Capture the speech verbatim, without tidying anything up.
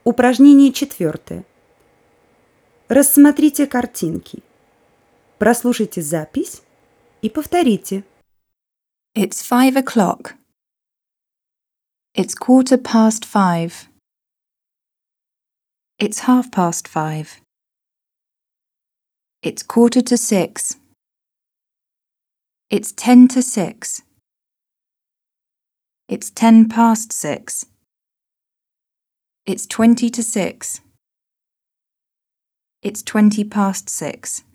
Упражнение четвертое. Рассмотрите картинки. Прослушайте запись и повторите. It's five o'clock. It's quarter past five. It's half past five. It's quarter to six. It's ten to six. It's ten past six. It's twenty to six. It's twenty past six.